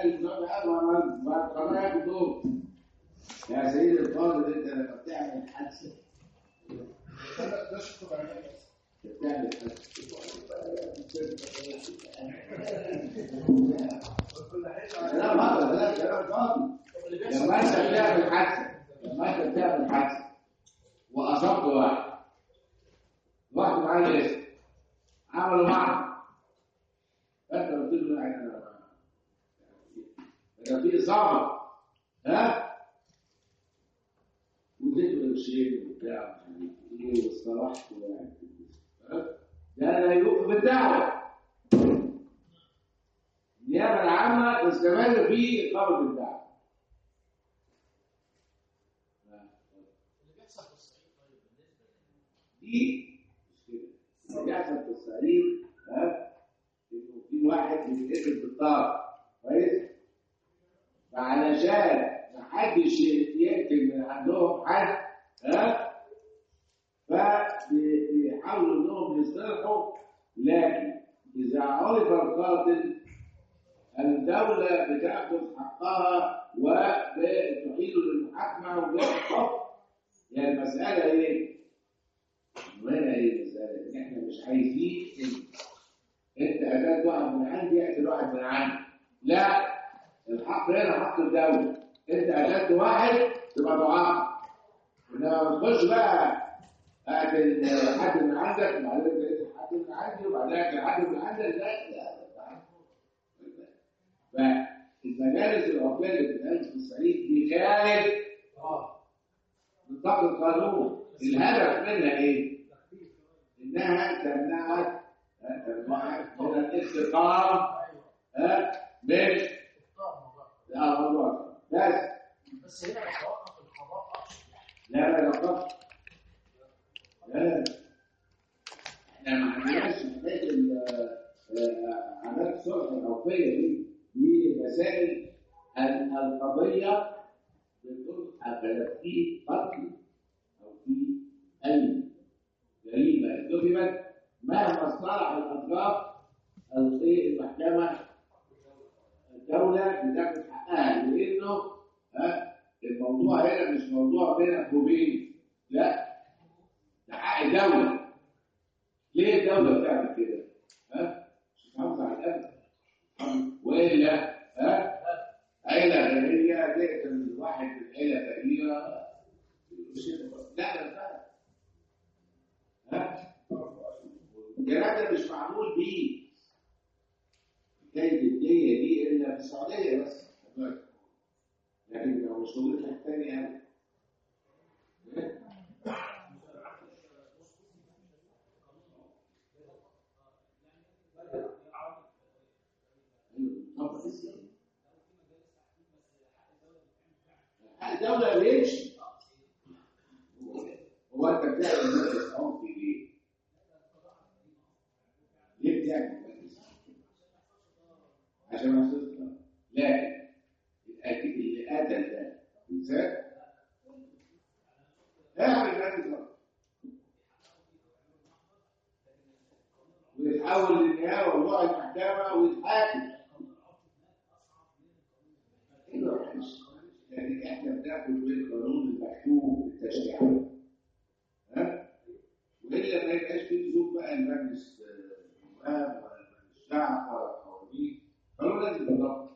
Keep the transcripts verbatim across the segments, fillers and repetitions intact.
قال ما قرر ياخد دور. يا سيدي الفاضل انت لما بتعمل حادثه ده شكرا عليك بتعمل حادثه لا ما لا كلام فاضي. لما انت بتعمل حادثه لما انت بتعمل حادثه واصبت واحد واحد معاه لسه عملوا معه انت قلت له يعني انا كان في اصابه ها وزيت الشيء وبتاع ايه واصطلحت يعني ده لا يوقف الدعوه. النيابه العامه تستمر في اقامه الدعوه. اللي بيحصل في الصعيد طيب بالنسبه دي مش كده. اللي بيحصل في الصعيد ها انه في واحد بيتقتل بالطار كويس فعلشان محدش يقتل من عندهم حد ها فبيحاولوا انهم يصلحوا. لكن اذا عرف القاتل الدوله بتاخذ حقها وبتعيده للمحاكمه وبتحكم. يعني المساله ايه؟ وهنا ايه المساله؟ ان احنا مش عايزين انت قتلت واحد من عندي يقتل واحد من عندي. لا، الحق هنا حق الدوله. انت قتلت واحد تبقى ضعاف. انما تخش بقى اقتل حد من عندك وبعدين تقتل حد من عندي وبعدين اقتل حد من عندك. لا لا فالمجالس العرفيه اللي بتتقال في الصعيد دي خارج نطاق القانون. الهدف منها ايه؟ انها تمنعك تمنعك من الاستقامه من لا موضوع بس بس هنا بتوقف القضاء. لا لا لا لا احنا ما عندناش حكايه عمليات الصلح العرفيه دي دي مسائل القضيه بتقول في قتل او في اي جريمه ارتكبت مهما اصطلح الاطراف او ايه المحكمه الدوله بتاخد حقها. لانه ها الموضوع هنا مش موضوع بينك وبين لا ده حق الدوله. ليه الدوله بتعمل كده؟ ها مش تحافظ على الامن والا ها عيله غنيه تقتل واحد من عيله فقيره لا ده فعلا ها الكلام ده مش معمول بيه. حكايه الديه دي الا في السعوديه بس لكن لو مش موجود في حته ثانيه يعني الدولة بيمشي. هو انت بتعمل مجلس عنفي ليه؟ ليه بتعمل مجلس عنفي؟ عشان ما يحصلش. لكن اللي قتل ده انسان اعمل مجلس عنفي ويتحول للنهاية ويروح المحكمة ويتحاكم. لكن احنا بناخد بالقانون المكتوب التشريعي ها والا ما يبقاش في لزوم بقى المجلس النواب ولا المجلس الشعب ولا القوانين. قانون لازم يتطبق.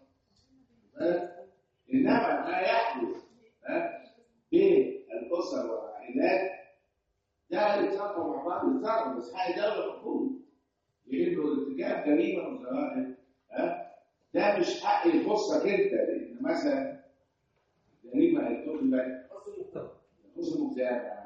انما ما يحدث ها بين الاسر والعائلات ده يتصرفوا مع بعض يتصرفوا بس حق الدوله مفروض. لانه ارتكاب جريمه من الجرائم ها ده مش حق يخصك انت. لان مثلا جريمه ارتكبت خص المجتمع خص المجتمع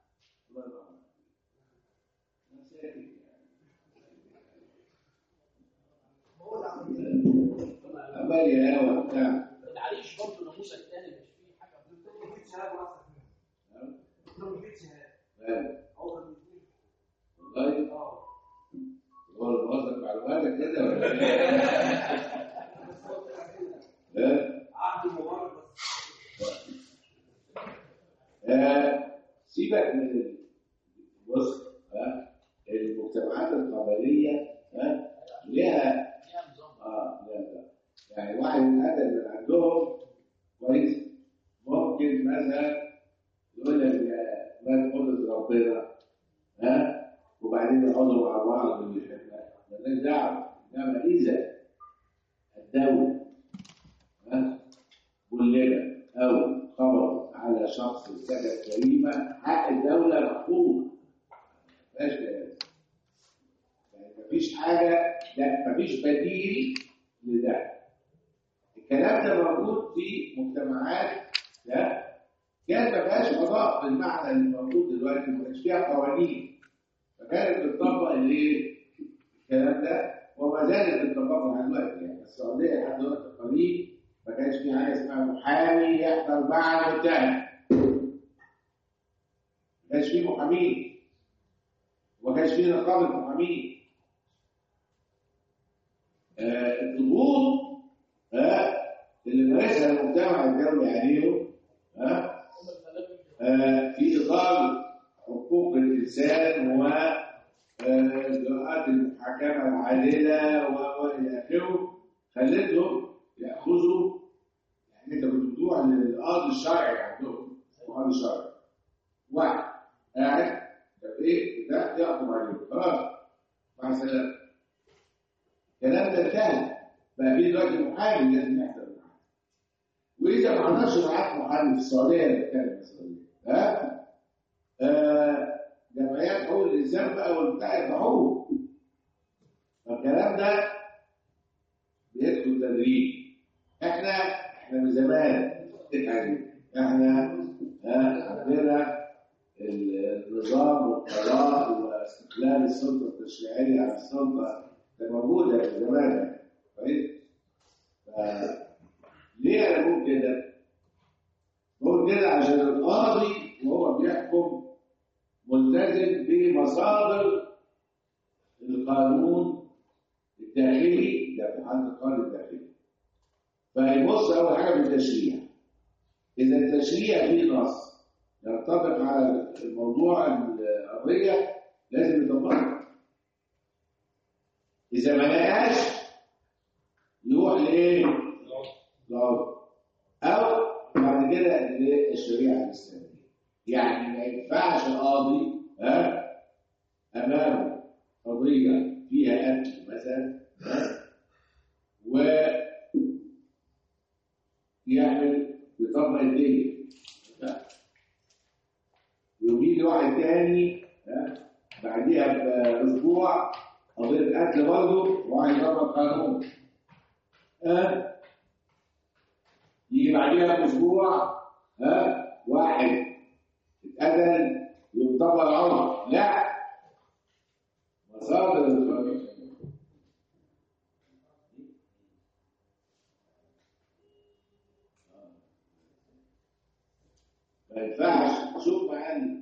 أبالي يا هوا بتاع العريش برضه نموذج تاني مش فيه حاجه بتقول في شهاده واحده بتقول في شهاده اول والله اه هو الموظف معلوماتك كده ولا ايه؟ عقد مبارك بس سيبك من الوسط ها المجتمعات القبليه ها لها اه لا لا يعني واحد من الأدب اللي عندهم كويس ممكن مثلا يقول لك يا ولاد قدرة ربنا ها وبعدين يقعدوا مع بعض مالناش دعوة. إنما إذا الدولة ها كلنا أو خبر على شخص ارتكب جريمة حق الدولة محفوظ مفيهاش كلام. يعني مفيش حاجة، لا مفيش بديل لده. الكلام ده موجود في مجتمعات ده كان ما فيهاش قضاء بالمعنى اللي موجود دلوقتي، ما كانش فيها قوانين، فكانت بتطبق الايه؟ الكلام ده وما زالت بتطبق لحد دلوقتي. يعني السعوديه لحد دلوقتي قريب ما كانش في حاجه اسمها محامي يحضر مع المتهم، ما كانش في محامين وما كانش في نقابه محامين. آه الضغوط آه اللي مارسها المجتمع الدولي عليهم آه آه في اطار حقوق الانسان واجراءات المحاكمه العادله والى اخره خلتهم ياخذوا. يعني انت كنت بتروح للقاضي الشرعي عندهم، القاضي الشرعي واحد قاعد طب ايه ده يحكم عليه خلاص مع السلامه. الكلام ده انتهى، بقى في دلوقتي محامي لازم يحضر معاه. واذا ما حضرش معاك محامي في السعوديه بتكلم السعوديه ها آه جمعيات حقوق الانسان بقى والبتاع يفتحوه. فالكلام ده بيدخل تدريب. احنا احنا من زمان يعني احنا ها عندنا النظام والقرار واستقلال السلطه التشريعيه عن السلطه ده موجوده من زمان كويس. ليه انا بقول كده؟ بقول كده عشان القاضي وهو بيحكم ملتزم بمصادر القانون الداخلي ده في حد القانون الداخلي. فيبص اول حاجه بالتشريع. اذا التشريع فيه نص ينطبق على الموضوع القضيه لازم يطبقه. اذا ما لقاش يروح لايه؟ لو او بعد كده للشريعه الاسلاميه. يعني ما ينفعش قاضي ها امامه قضيه فيها قتل مثلا ويعمل يطبق الدين ويجي واحد تاني ها بعديها باسبوع قضيه قتل برضه وواحد يطبق قانون ها يجي بعديها باسبوع ها واحد اتقتل يطبق العمر. لا مصادر القانون ما ينفعش. شوف معايا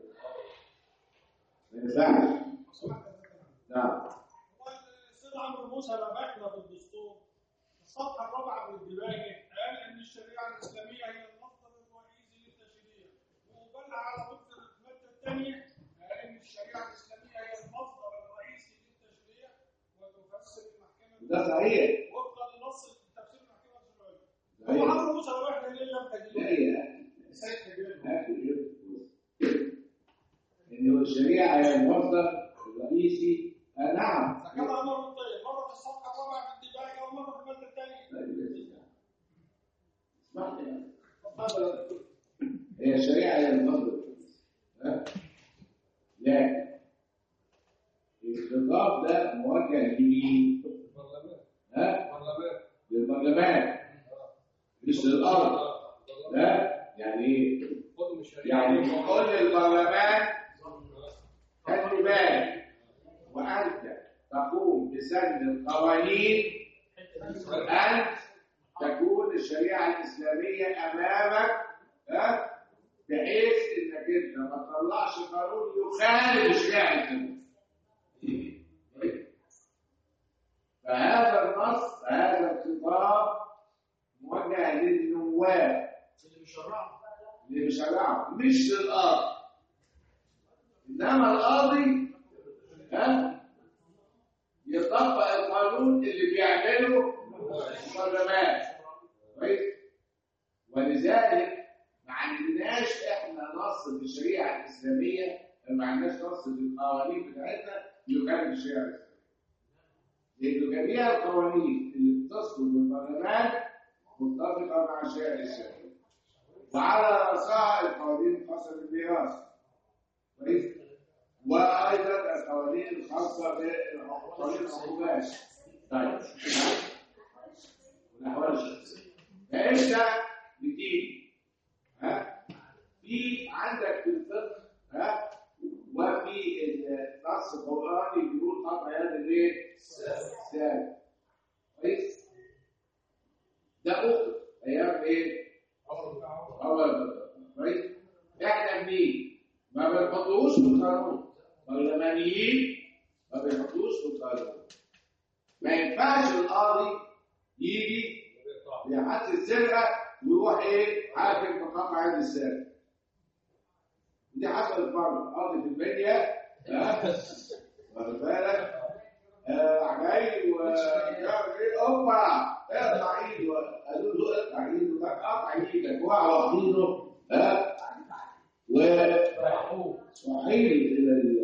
ما ينفعش. نعم. السيد عمرو موسى لما احنا في الدستور الصفحه الرابعه من الدباجه قال ان الشريعه الاسلاميه هي المصدر الرئيسي للتشريع، وقبلها على مصدر الماده الثانيه قال ان الشريعه الاسلاميه هي المصدر الرئيسي للتشريع وتفسر المحكمه. ده صحيح. وفقا لنص تفسير المحكمه الشرعيه. هو عمرو موسى لو احنا ليه لم تجد؟ لا هي إنه الشريعة هي المصدر الرئيسي. آه نعم. ذكرها عمر بن طيب مرة في الصفحة الرابعة في الدباجة ومرة في المادة الثانية. اسمح لي. هي الشريعة هي المصدر الرئيسي. ها؟ لكن الخطاب ده موجه لمين؟ ها؟ للبرلمان مش للأرض. ها؟ يعني ايه؟ يعني كل البرلمان خلي بالك وانت تقوم بسن القوانين ان تكون الشريعه الاسلاميه امامك ها بحيث انك انت ما تطلعش قانون يخالف الشريعه الاسلاميه. فهذا النص هذا الخطاب موجه للنواب اللي بيشرعوا اللي بيشرعوا مش للقاضي. انما القاضي ها يطبق القانون اللي بيعمله البرلمان. كويس؟ ولذلك ما عندناش احنا نص في الشريعه الاسلاميه، ما عندناش نص في القوانين بتاعتنا يخالف الشريعه الاسلاميه. لأن جميع القوانين اللي بتصدر من البرلمان متفقة مع الشريعة الإسلامية. وعلى رأسها القوانين الخاصة بالميراث. كويس؟ وأيضا القوانين الخاصة بقوانين العقوبات. طيب. والأحوال الشخصية. فأنت بتيجي ها؟ في عندك في الفقه ها؟ وفي النص القرآني بيقول قطع يد الايه؟ السارق. كويس؟ ده أخر أيام إيه؟ أول كويس؟ إحنا منين؟ ما بنحطوش في القانون. برلمانيين ما بيحطوش في القانون. ما ينفعش القاضي يجي يحط السرقة ويروح إيه؟ حاكم بقطع يد السارق. دي حصلت مرة قاضي في المنيا ها واخد بالك جاي ومش عارف ايه اوبا اقطع ايده قالوا له اقطع ايده ده قطع ايدك وقعوا واخدينه ها وصحيح الى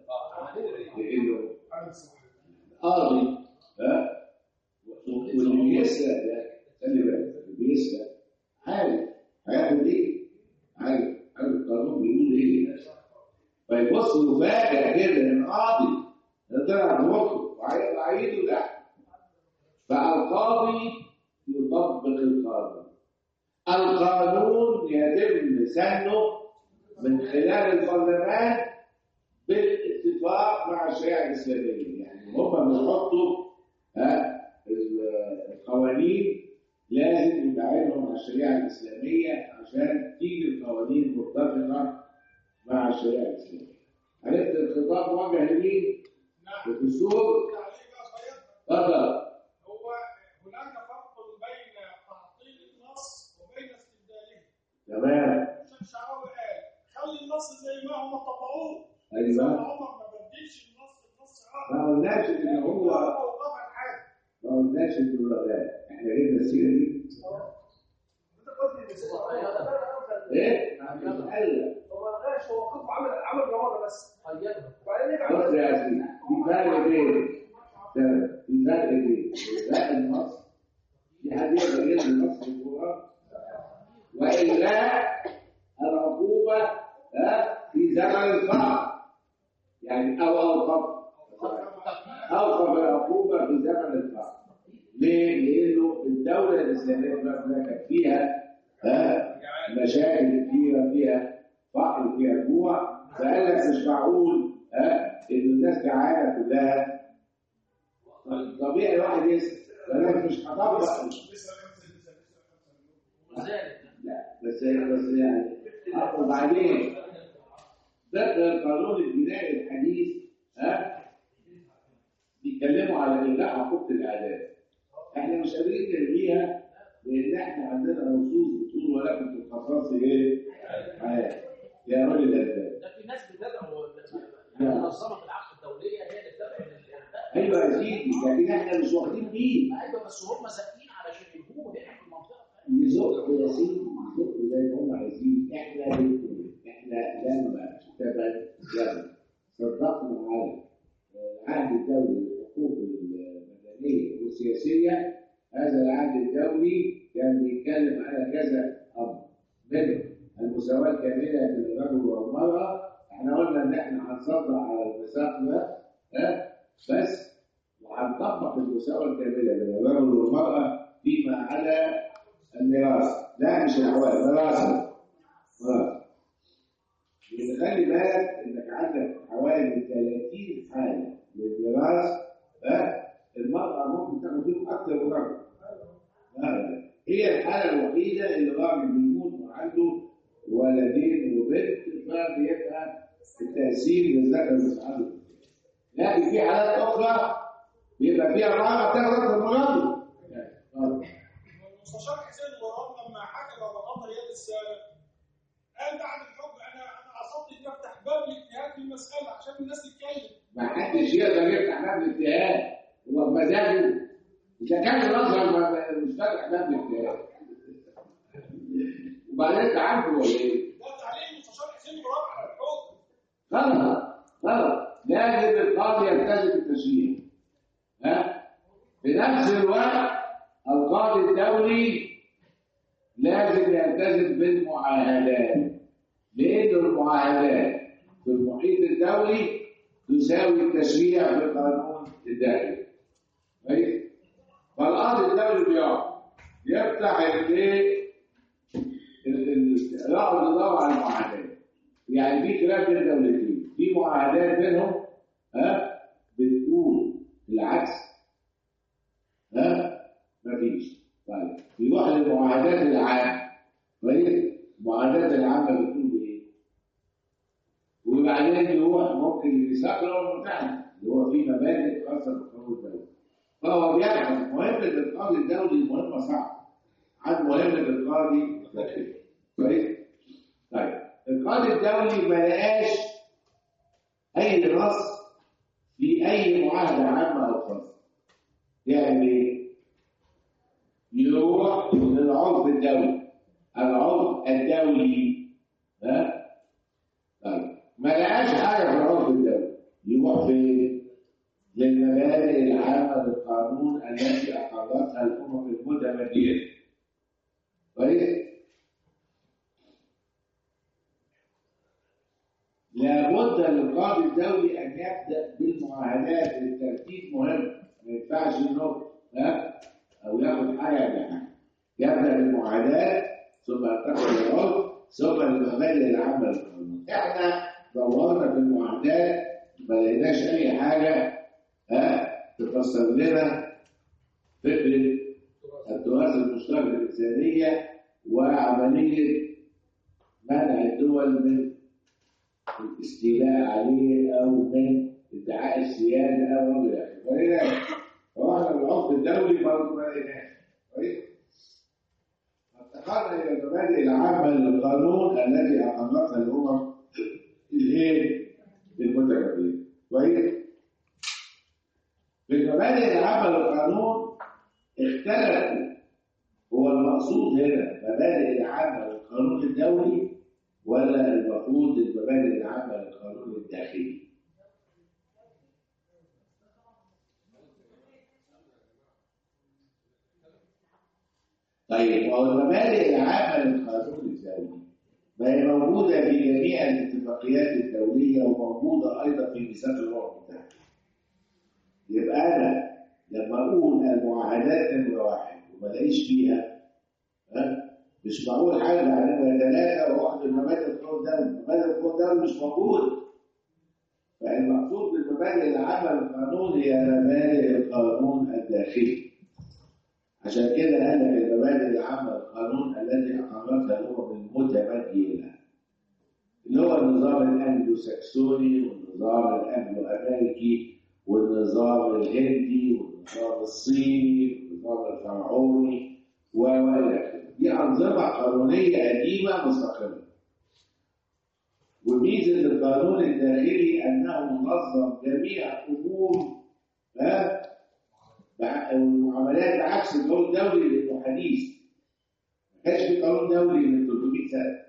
القاضي ها واللي بيسرق ده خلي بالك اللي بيسرق عارف هياخد ايه؟ عارف عارف القانون بيقول ايه؟ فيبص مفاجأة كده ان القاضي طلع مخه وهيقطع ايده لا. فالقاضي يطبق القانون. القانون يتم سنه من خلال البرلمان بالاتفاق مع الشريعة الإسلامية. يعني هم بيحطوا ها القوانين لازم يتعاملوا مع الشريعة الإسلامية عشان تيجي القوانين متفقة مع الشريعة الإسلامية. عرفت الخطاب موجه لمين؟ نعم. الدستور. تفضل. هو هناك فرق بين تعطيل النص وبين استبداله. تمام. الشيخ الشعراوي قال خلي النص زي ما هم طبقوه. ايوه. عمر ما بدلش النص النص ما قلناش ان هو طبعا حاجه. ما قلناش انه لا احنا جبنا السيره دي. ايه؟ قال هو ما غاش هو قطع عمل عمل جواره بس قيدها وبعدين بص يرجع يا سيدي في فرق بين في فرق بين إلغاء النص في حد يقدر يلغي النص في القرآن وإلغاء العقوبة في زمن القرن يعني أو أوقف أوقف العقوبة في زمن القرن. ليه؟ لأنه الدولة الإسلامية كانت فيها مشاكل كثيرة فيها فقر فيها جوع فقال لك مش معقول ها ان الناس جعانه كلها طبيعي واحد يسال ولكن مش هطبق لا بس بس يعني وبعدين ده القانون الجنائي الحديث ها بيتكلموا على الغاء حقوق الاعدام. احنا مش قادرين نلغيها لان احنا عندنا نصوص بتقول ولكن في القصاص ايه؟ حياه يا راجل الألباب. ده في ناس بتدعو منظمه العقد الدوليه هي اللي بتدعو للارهاب. ايوه يا سيدي لكن احنا مش واخدين بيه. ايوه بس هم ساكنين علشان يجيبوه هنا في المنطقه. يزقوا يا سيدي يزقوا زي ما هم عايزين. احنا بنقول احنا لما تبنى صدقنا على العهد الدولي للحقوق المدنيه والسياسيه. هذا العهد الدولي كان بيتكلم على كذا امر منه المساواة الكاملة بين الرجل والمرأة. احنا قلنا ان احنا هنصدق على الميثاق ده ها بس وهنطبق المساواة الكاملة بين الرجل والمرأة فيما على الميراث. لا مش الحوالي ميراث. خلي بالك انك عندك حوالي ثلاثين حالة للميراث ها المرأة ممكن تاخد فيهم أكثر من الرجل. هي الحالة الوحيدة اللي الراجل بيموت وعنده ولدين وبنت فبيبقى التأثير للذكر والأنثى. لكن في حالات أخرى بيبقى فيها امرأة تاخد المرأة. المستشار حسين غرام لما حكم بقطع يد السارق قال بعد الحكم انا انا قصدت اني افتح باب الاجتهاد في المسألة عشان الناس تتكلم. ما حدش يقدر يفتح باب الاجتهاد هو بمزاجه إذا كان الأزهر مش فاتح باب للكلام وبعدين أنت عارفه ولا إيه؟ ده تعليم مستشار حسين مراد على الحكم. غلط غلط، لازم القاضي يلتزم بالتشريع. ها؟ في نفس الوقت القاضي الدولي لازم يلتزم بالمعاهدات، لأن المعاهدات في المحيط الدولي تساوي التشريع في القانون الدولي. كويس؟ فالقاضي الدولي بيقعد يفتح الايه؟ يقعد يدور على المعاهدات. يعني في خلاف بين دولتين، في معاهدات بينهم ها بتقول العكس. ها؟ مفيش. طيب يروح للمعاهدات العامة. كويس؟ المعاهدات العامة بتقول ايه؟ وبعدين يروح ممكن الميثاق الامم المتحدة اللي هو فيه مبادئ خاصة بالقانون الدولي. فهو بيبحث مهمة القاضي الدولي مهمة صعبة عن مهمة القاضي الداخلي. كويس؟ طيب القاضي الدولي ما لقاش أي نص في أي معاهدة عامة أو خاصة. يعني ايه؟ يروح للعرف الدولي، العرف الدولي. ها؟ طيب ما لقاش حاجة في العرف الدولي، يروح فين؟ للمبادئ العامة للقانون التي أقرتها الأمم المتمدنة. كويس؟ لابد للقاضي الدولي أن يبدأ بالمعاهدات. الترتيب مهم، ما ينفعش إنه ها أو ياخد حاجة بحاجة. يبدأ بالمعاهدات ثم ينتقل للعرف ثم المبادئ العامة للقانون. إحنا دورنا في المعاهدات ما لقيناش أي حاجة ها تفسر لنا فكرة التراث المشترك الإنسانية وعملية منع الدول من الاستيلاء عليه أو من ادعاء السيادة أو غير ذلك. ولذلك رحنا بالعرف الدولي برضه ما لقيناش. كويس؟ افتقرنا إلى المبادئ العامة للقانون التي أقرتها الأمم الإيه؟ المتمدنة. كويس؟ في المبادئ العامة للقانون اختلفوا. هو المقصود هنا المبادئ العامة للقانون الدولي ولا المفروض المبادئ العامة للقانون الداخلي؟ طيب وهو المبادئ العامة للقانون الدولي ما هي موجودة في جميع الاتفاقيات الدولية وموجودة أيضا في ميثاق الأمم المتحدة. يبقى أنا لما أقول المعاهدات نمرة واحد وما الاقيش فيها ها مش معقول حاجة على نمرة ثلاثة وواحد من مبادئ القانون الدولي، مبادئ القانون الدولي مش موجود. فالمقصود بالمبادئ العامة للقانون هي مبادئ القانون الداخلي. عشان كده قال لك المبادئ العامة للقانون التي أقرتها الأمم المتمدنة اللي هو النظام الأنجلو ساكسوني والنظام الأنجلو أمريكي والنظام الهندي والنظام الصيني والنظام الفرعوني وإلى دي أنظمة قانونية قديمة مستقلة. وميزة القانون الداخلي أنه منظم جميع أمور ها والمعاملات بعكس القانون الدولي لأنه حديث. ما كانش في قانون دولي من ثلاثمائة سنة.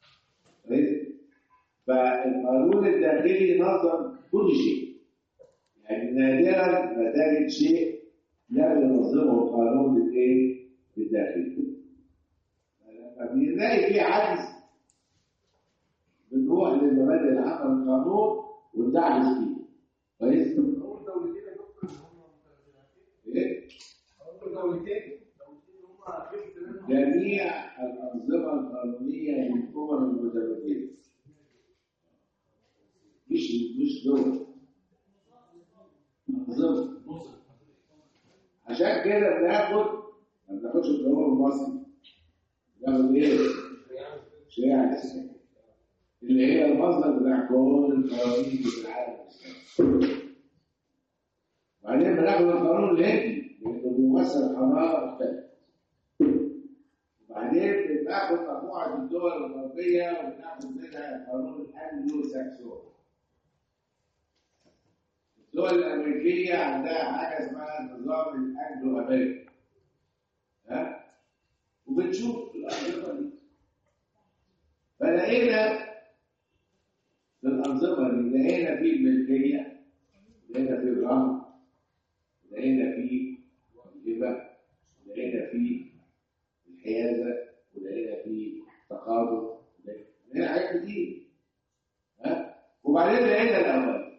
فالقانون الداخلي نظم كل شيء. يعني نادرا ما تجد شيء لم ينظمه القانون الايه؟ الداخلي. لما بنلاقي في عجز بنروح للمبادئ العامة للقانون وندعس فيه. كويس؟ اول دولتين يا دكتور هم ايه؟ اول دولتين هم جميع الأنظمة القانونية للأمم المتمدنة. مش مش دول. أنظمة. عشان كده بناخد ما بناخدش القانون المصري. بناخد ايه؟ شريعة الإسلام. اللي هي المصدر بتاع كل القوانين في العالم الإسلامي. وبعدين بناخد القانون الهندي لأنه بيمثل حضارة مختلفة. وبعدين بناخد مجموعة الدول الغربية وبناخد منها القانون الأنجلو ساكسوني. الدول الامريكيه عندها حاجه اسمها النظام الانجلو امريكي. ها؟ وبتشوف الانظمه دي. فلقينا في الانظمه دي لقينا في الملكيه، لقينا في الرهن، لقينا في الهبه، لقينا في الحيازه، ولقينا في التقاضي، لقينا حاجات كتير. ها؟ وبعدين لقينا الاول.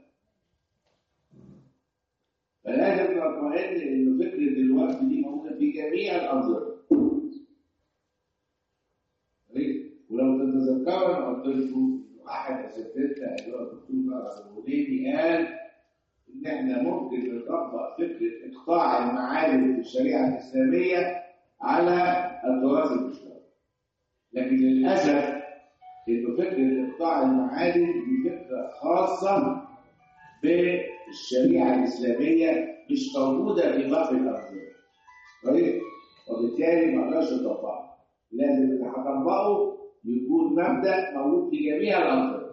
فلازم نطمئن ان فكره الوقت دي موجوده في جميع الانظمه. ولو تتذكروا انا قلت لكم احد اساتذتنا اللي هو الدكتور طارق الغنيمي قال ان احنا ممكن نطبق فكره اقطاع المعادن في الشريعه الاسلاميه على التراث المشترك. لكن للاسف ان فكره اقطاع المعادن دي فكره خاصه بالشريعه الاسلاميه مش موجوده في باقي الانظمه. طيب؟ وبالتالي ما اقدرش اطبقها. لازم اللي هطبقه يكون مبدا موجود في جميع الانظمه.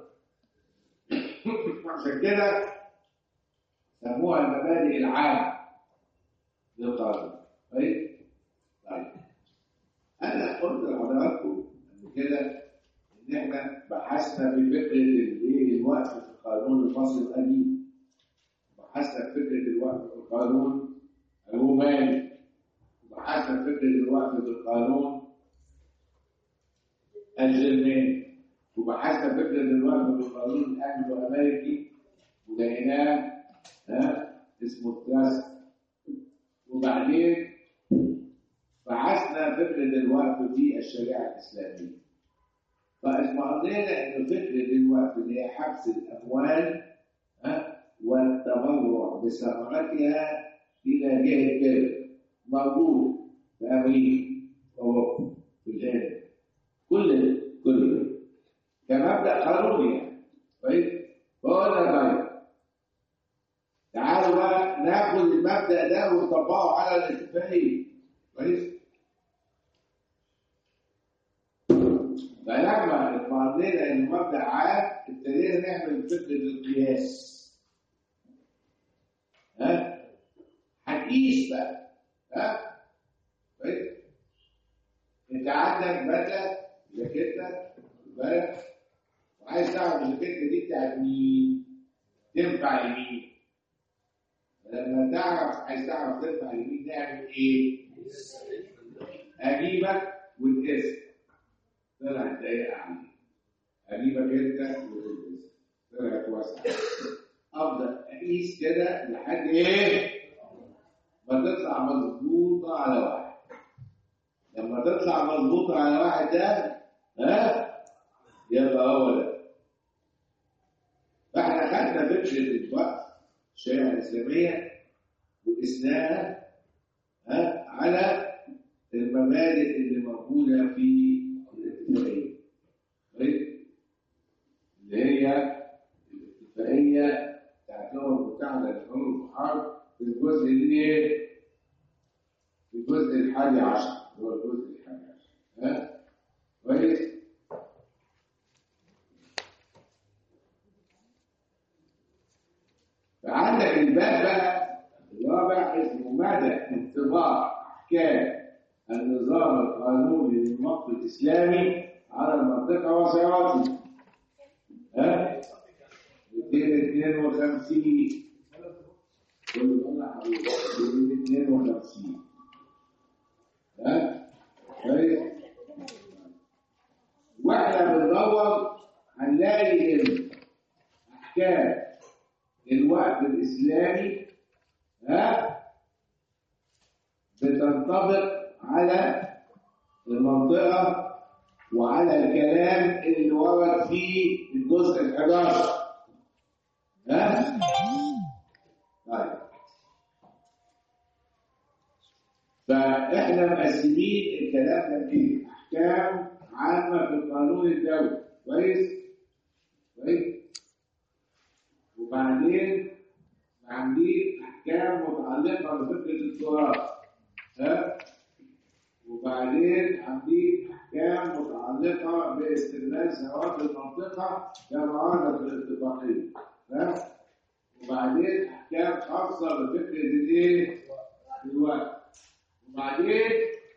عشان كده سموها المبادئ العامه للقانون. طيب؟ طيب. انا قلت لحضراتكم قبل كده ان احنا بحثنا في فكره الايه الوقف في القانون المصري القديم. بحثنا في فكره الوقف في القانون الروماني. بحثنا في فكره الوقف في القانون الجرماني. وبحثنا في فكره الوقف في القانون الانجلو امريكي ولقيناه ها اسمه التراست. وبعدين بحثنا فكره الوقف في الشريعه الاسلاميه. فاطمئننا ان فكره الوقف اللي هي حبس الاموال ها والتبرع بثمرتها الى جهه كبيره موجود في امريكا واوروبا في الهند كل كل كمبدا قانوني يعني. طيب فقلنا طيب تعالوا بقى ناخد المبدا ده ونطبقه على الاتفاقيه. كويس؟ فلما اطمئننا ان مبدا عام ابتدينا نعمل فكره القياس. ها؟ هنقيس بقى. ها؟ كويس؟ انت عندك بدله جاكيته بالك وعايز تعرف الجاكيته دي بتاعت مين؟ تنفع لمين؟ لما تعرف عايز تعرف تنفع لمين نعمل ايه؟ اجيبك وتقيس. طلعت ضيقه عليك. اجيبك انت وتلبس. طلعت واسعه. ابدا اقيس كده لحد ايه؟ ما تطلع مظبوطه على واحد. لما تطلع مظبوطه على واحد ده ها؟ يبقى هو ده. فاحنا خدنا فكره الوقف الشريعه الاسلاميه وقسناها ها على المبادئ اللي موجوده في الاتفاقيه. طيب؟ اللي هي الاتفاقيه بتاعت الامم المتحده للحروب والحرب في الجزء اللي ايه؟ في الجزء الحادي عشر هو الجزء الحادي عشر. ها؟ كويس؟ فعندك الباب بقى الرابع اسمه مدى انطباق احكام النظام القانوني للوقف الاسلامي على المنطقه وسيرته. ها؟ مئتين واثنين وخمسين كل مره حبيبي مئتين واثنين وخمسين. ها؟ كويس؟ واحنا بندور هنلاقي ان احكام الوقف الاسلامي ها بتنطبق على المنطقه وعلى الكلام اللي ورد فيه الجزء الحداشر. ها؟ طيب فاحنا مقسمين الكلام ده في احكام عامه في القانون الدولي. كويس؟ كويس؟ وبعدين عاملين احكام متعلقه بفكره التراث. ها؟ وبعدين عاملين احكام متعلقه باستغلال ثروات المنطقه كما ورد في الاتفاقيه. ها؟ وبعدين احكام خاصه بفكره الايه؟ الوقت. وبعدين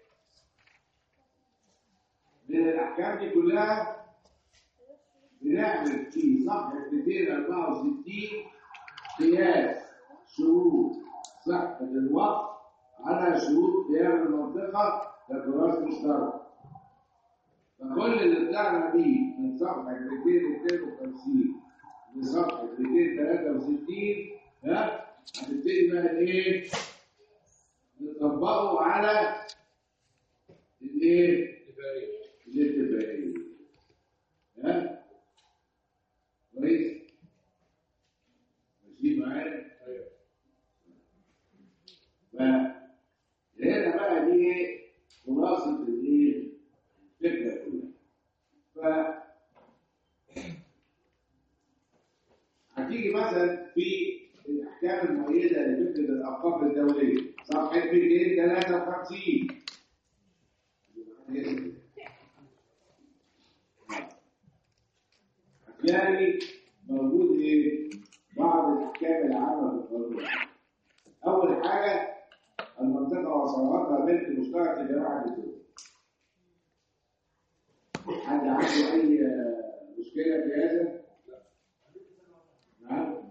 من الاحكام دي كلها بنعمل في صفحه مئتين وأربعة وستين قياس شروط صحه الوقت على شروط قيام المنطقه كتراث مشترك. فكل اللي طلعنا بيه من صفحه مئتين واثنين وخمسين لصفحه مئتين وثلاثة وستين ها هنبتدي بقى ايه؟ نطبقه على الايه؟ الاتفاقيه. ها؟ كويس؟ ماشيين معايا؟ ايوه. فهنا بقى دي ايه؟ خلاصه الايه؟ الفكره كلها. ف هتيجي مثلا في الاحكام المؤيده لفكره الاوقاف الدوليه صفحه مئتين وثلاثة وخمسين. هتلاقي موجود ايه؟ بعض الاحكام العامه في القانون. اول حاجه المنطقه وثرواتها ملك مشترك لجماعه الدول. حد عنده اي مشكله في هذا؟ نعم.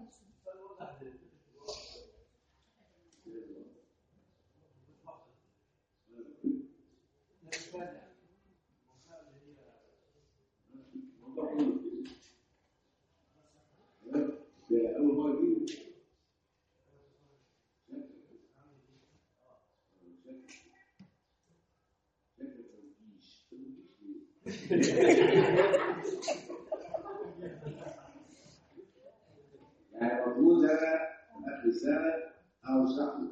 أول مرة دي يعني المفروض أنا قبل السنة أو شهر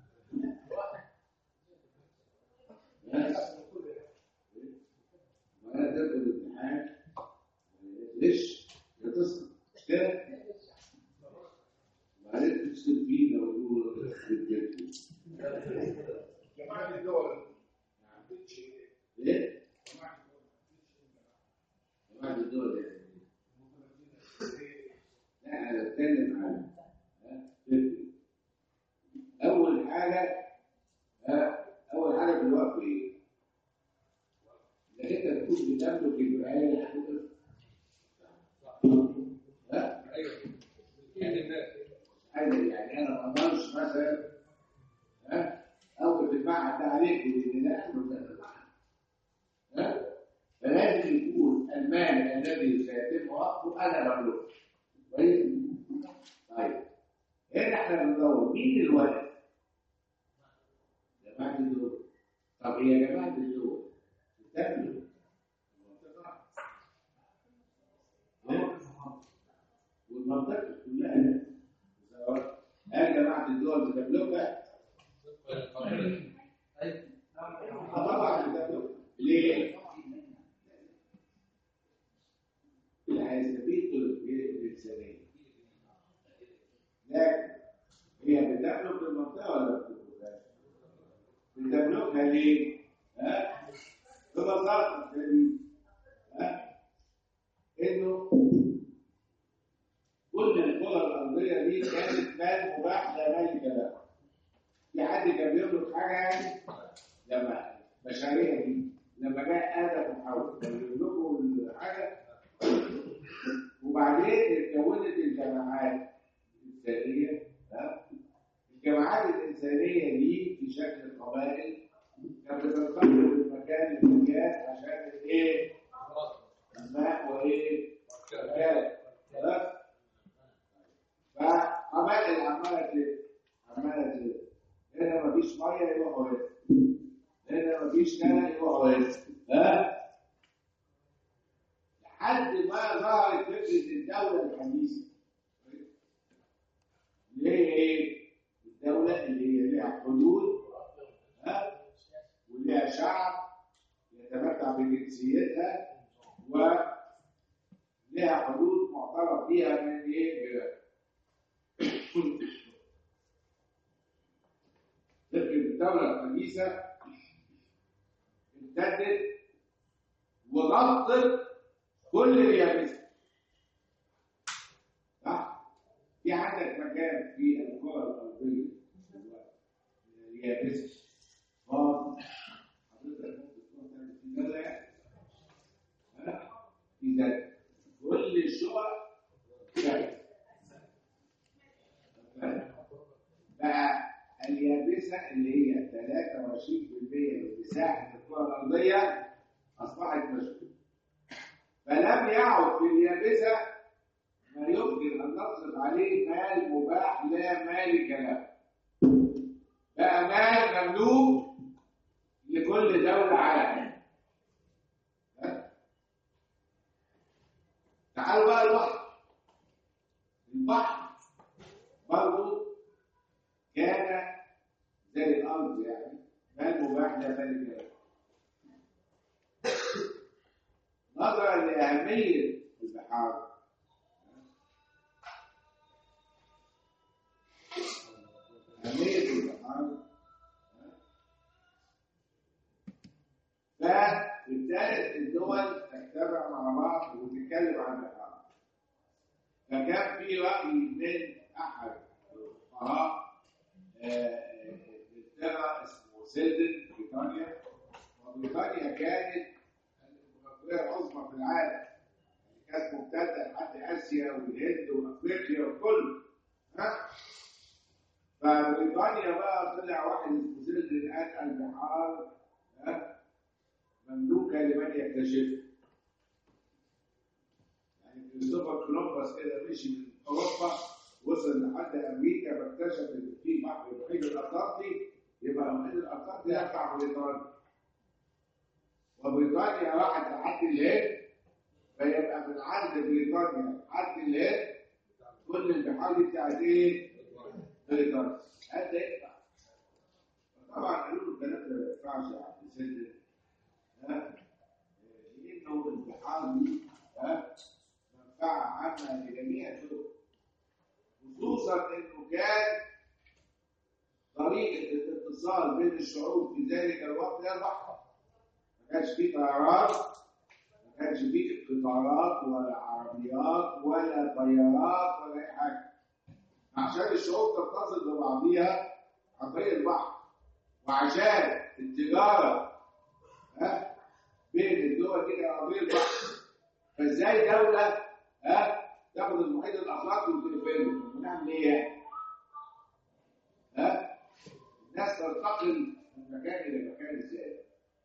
وأنا تدخل الامتحان ليش؟ يتصل مش كده؟ وبعدين تكتب فيه لو يقول جماعة الدول ايه؟ جماعة الدول يعني لا أنا بتكلم عن أول حاجة أول حاجة في الوقت إيه؟ إنك أنت تكون بتملك الولاية ها؟ ايوه الناس حاجة يعني أنا ما أقدرش مثلا ها؟ أوقف المعهد ده عليك لأن ده أمر ها؟ فلازم يكون المال الذي سيتم وقفه أنا بملكه. كويس؟ طيب هنا احنا بندور مين الولد؟ جماعة الدول. طب هي جماعة الدول بتملك والمنطقة كلها هل جماعة الدول بتملكها؟ طبعا بتملكها. ليه؟ اللي هيستفيد الإنسانية. لكن هي بتملك المنطقة ولا بتملكها؟ بتملكها ليه؟ ها؟ ببساطة شديدة ها؟ إنه كل القرى الأرضية دي كانت مال مباح لا مالك له. في حد كان بيملك حاجة يعني؟ لما مشاريع دي لما جاء آدم وحواء كانوا بيملكوا الحاجة وبعدين اتكونت الجماعات الإنسانية. الجماعات الإنسانية دي في شكل قبائل كانت بتنتقل من مكان لمكان عشان الايه؟ الماء وايه؟ والغاز. خلاص؟ فقبائل عمالة كده عمالة كده هنا مفيش مية يروحوا هنا هنا مفيش كنى يروحوا هنا ها؟ لحد ما ظهرت فكرة الدولة الحديثة. اللي هي ايه؟ الدولة اللي هي لها حدود ها؟ ولها شعب يتمتع بجنسيتها ولها حدود معترف بها من ايه؟ فكرة الدولة الحديثة امتدت وغطت كل اليابسة. صح؟ في عندك مكان اليابسة فاضي. حضرتك ممكن تروح تعمل في دولة يعني إذا كل الشقق جاهزة. بقى اليابسة اللي هي ثلاثة وعشرين بالمئة من مساحة الكرة الأرضية أصبحت مشغولة. فلم يعد في اليابسة ما يمكن أن نصرف عليه مال مباح لا مالك له. بقى مال مملوك لكل دولة على حد. تعالوا بقى البحر. البحر برضه كان زي الأرض يعني مال مباح لا مالك له. نظرا لأهمية البحار أهمية البحار فبالتالي الدول تجتمع مع بعض وتتكلم عن البحار. فكان في رأي من أحد الفقهاء انجلترا اسمه سيلدن في بريطانيا، وبريطانيا كانت الإمبراطورية العظمى في العالم، كانت ممتدة لحد آسيا والهند وأفريقيا وكله. ها؟ فبريطانيا بقى طلع واحد اسمه سيلدن قال البحار مملوكة لمن يكتشفها. يعني كريستوفر كولومبوس كده مشي من أوروبا وصل لحد أمريكا فاكتشف إن في بحر المحيط الأطلنطي، يبقى المحيط الأطلنطي يقع بريطانيا. وبريطانيا راحت لحد الهند، فيبقى من عند بريطانيا لحد الهند كل البحار دي بتاعت ايه؟ بريطانيا. هذا ينفع. طبعا قالوا له الكلام ده ما ينفعش يا عبد السيد. ها؟ لأنه البحار دي ها منفعة عامة لجميع الدول. خصوصا انه كان طريقة الاتصال بين الشعوب في ذلك الوقت هي البحر. ما كانش فيه طيارات، ما كانش فيه قطارات ولا عربيات ولا طيارات ولا اي حاجه. عشان الشعوب تتصل ببعضيها عن طريق البحر، وعشان التجاره ها بين الدول كده عن طريق البحر. فازاي دوله ها تاخد المحيط الاطلنطي وتقفله؟ ونعمل ايه يعني؟ ها الناس تنتقل من مكان الى مكان ازاي؟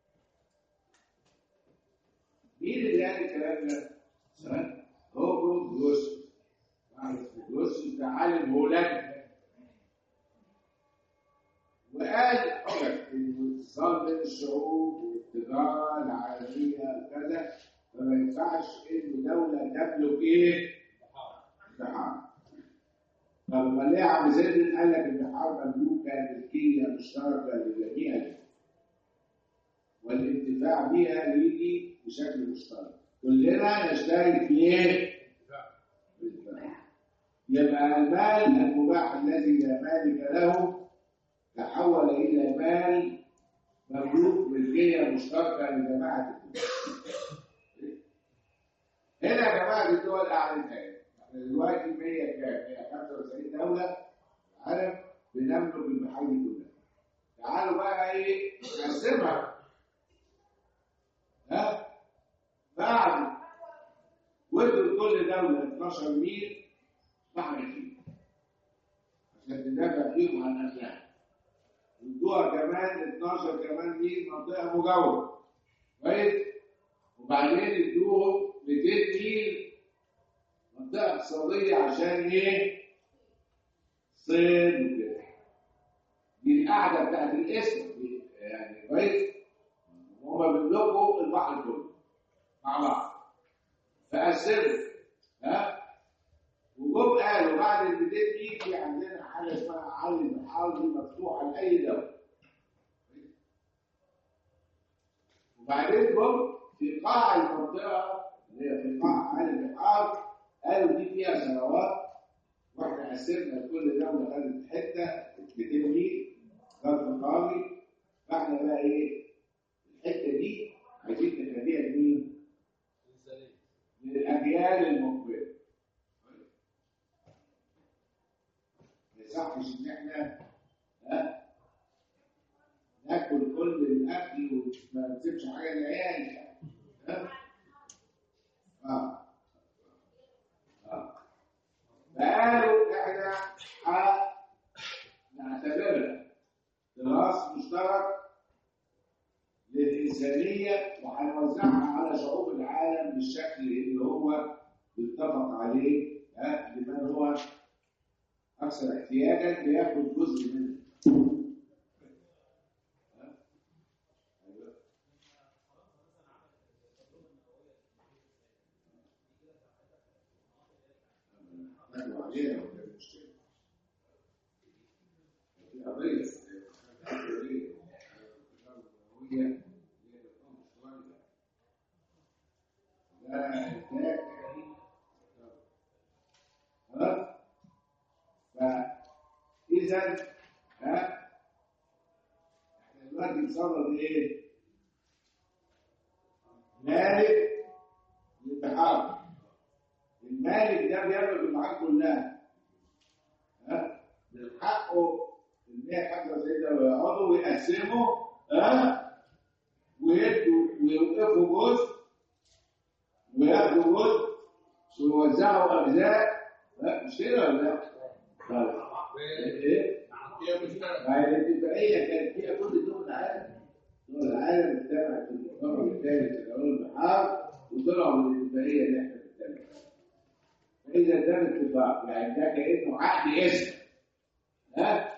مين اللي قال الكلام ده؟ هوجو جروسو. جروسو ده عالم هولندي. وقال حجج الاتصال بين الشعوب والتجاره العالميه وكذا، فما ينفعش ان دوله تملك ايه؟ بحار. طب امال ليه عم زيد قال لك البحار مملوكه ملكيه مشتركه للجميع والانتفاع بها يجي بشكل مشترك، كلنا نشترك في ايه؟ يبقى المال المباح الذي لا مالك له تحول الى مال مملوك ملكيه مشتركه لجماعه الدول. هنا يا جماعه الدول اعلنت ايه؟ احنا دلوقتي مية كام؟ مية وخمسة وتسعين دوله عالم بنملك البحار دي كلها. تعالوا بقى ايه؟ نقسمها. ها؟ بعد ودوا لكل دولة اثناشر ميل بحر فيه عشان تدافع فيهم عن أمنها. ودوها كمان اثناشر كمان ميل منطقة مجاورة. كويس؟ وبعدين ادوهم مئتين ميل منطقة اقتصادية عشان ايه؟ صيد وكده. دي القاعدة بتاعت الاسم يعني كويس؟ هما بيملكوا البحر كله مع بعض. فقسموا ها وجم قالوا بعد ال مئتين ميل في عندنا حاجه اسمها عالي البحار دي مفتوحه لاي دوله. وبعدين جم في قاع المنطقه اللي هي في قاع عالي البحار قالوا دي فيها ثروات، واحنا قسمنا لكل دوله خدت حته مئتين ميل ظرف قاري. فاحنا بقى ايه؟ الحته دي عايزين نخليها لمين؟ للاجيال المقبله. ما يصحش ان احنا ها ما تسيبش حاجه للعيال. ها؟ اه اه فقالوا احنا هنعتبرها تراث مشترك للإنسانية وهنوزعها على شعوب العالم بالشكل اللي هو يتفق عليه، ها، لمن هو أكثر احتياجا بياخد جزء منه. أيوه علينا ولا المشكلة؟ في قضية قضية هي خلاص. فإذا ها احنا دلوقتي بنصدر ايه؟ مالك للبحار. المالك ده بيملك البحار كلها. ها من حقه ان هي خمسة وتسعين دولة يقعدوا ويقسموا، ها، ويدوا ويوقفوا جزء وياخدوا جزء ويوزعوا اجزاء. لا مش كده ولا لا؟ طيب ايه؟ ما هي الاتفاقيه كانت فيها كل دول العالم. دول العالم اجتمعت في المؤتمر الثالث لقانون البحار وطلعوا من الاتفاقيه اللي احنا بنتكلم عنها. فاذا ده اتفاق يعني ده كانه عقد اسم، ها؟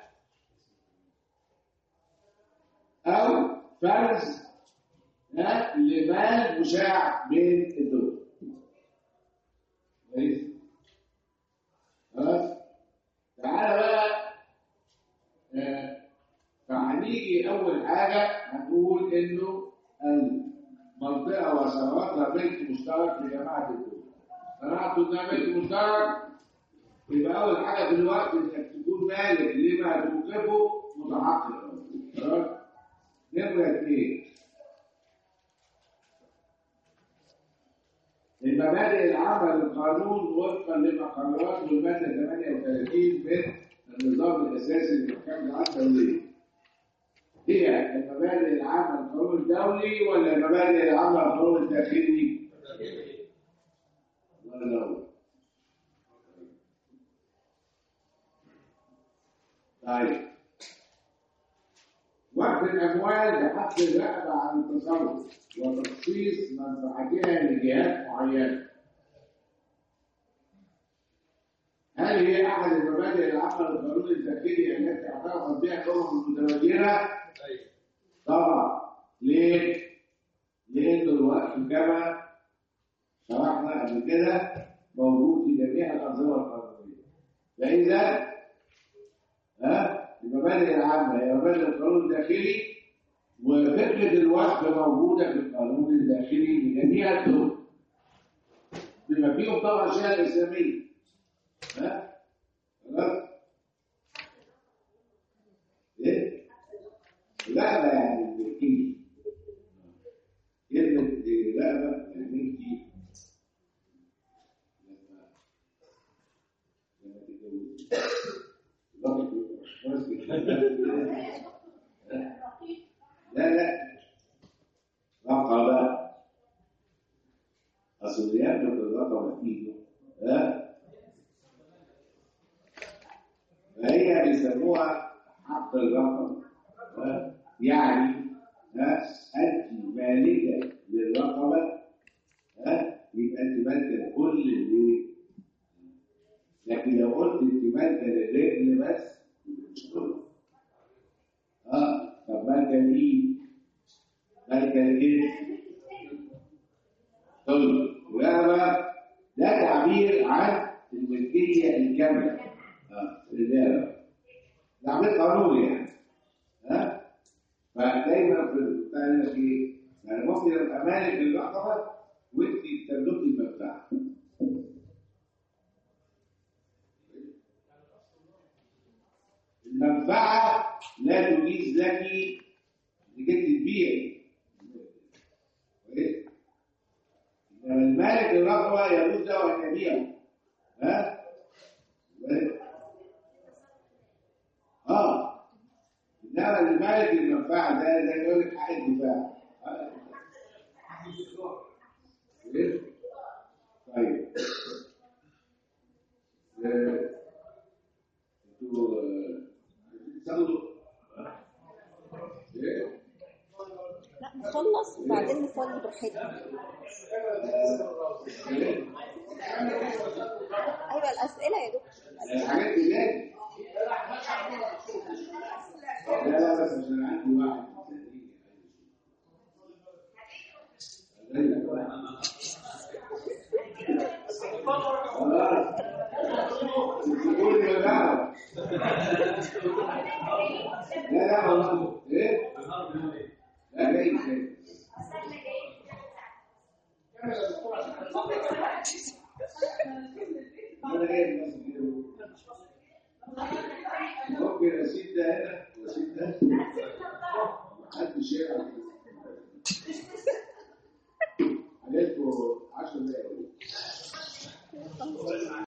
او فرز، ها، لمال مشاع بين الدول. كويس؟ خلاص؟ تعالى بقى. آه فهنيجي أول حاجة هنقول إنه المنطقة وثرواتها ملك مشترك لجماعة الدول. صنعتوا إنها ملك مشترك، يبقى أول حاجة في الوقت إنك تكون مالك لما توقفه متحقق. خلاص؟ نمرة اثنين، المبادئ العامة للقانون وفقا لما قررته المادة ثمانية وثلاثين من النظام الأساسي للمحكمة العامة الدولية. هي المبادئ العامة للقانون الدولي ولا المبادئ العامة للقانون الداخلي؟ ولا لا؟ طيب، وقف الأموال بحق الرقبة عن التصرف وتخصيص منفعتها لجهات معينة. هل هي أحد المبادئ العامة للقانون الداخلي التي اعترفت بها الأمم المتمدنة؟ طبعا. ليه؟ لأن الوقف كما شرحنا قبل كده موجود في جميع الأنظمة القانونية. فإذا ها المبادئ العامة هي مبادئ القانون الداخلي، وفكرة الوقف موجودة في القانون الداخلي لجميع الدول بما فيهم طبعا الشريعة الإسلامية. ها؟ خلاص؟ إيه؟ لا لا يعني الملكية. كلمة لا لا يعني ملكي لما تتجوز لا لا رقبة أصل يملك الرقبة فيه، ها؟ فهي بيسموها حق الرقبة، يعني ها أنت مالكة للرقبة، ها يبقى أنت مالكة كل اللي، لكن لو قلت أنت مالكة للرجل بس مش كله. اه طب مالكة لإيه؟ مالكة لإيه؟ طيب الرقبة ده تعبير عن الملكية الكاملة. اه ده تعبير قانوني يعني. ها؟ فدايما في الثانية في يعني ممكن يبقى مالك للرقبة وانت تملكي المنفعة. المنفعة لا تجيز لك انك انت تبيع. كويس؟ انما المالك للرقبة يجوز له ان يبيعه. ها؟ اه انما المالك للمنفعة ده زي ما يقول لك حق الدفاع. إيه؟ طيب آه، انتوا آه، عايزين تصلوا ايه؟ لا نخلص وبعدين نصلي براحتنا. ايوه الاسئله يا دكتور. الحاجات دي جايه. لا لا بس عشان عندي واحد خلاص تقول يا جماعه. لا لا والله ايه؟ لا جاي جاي. انا جاي بس كده. ممكن اسيب ده هنا واسيب ده. محدش يعرف. عليكم عشر دقايق.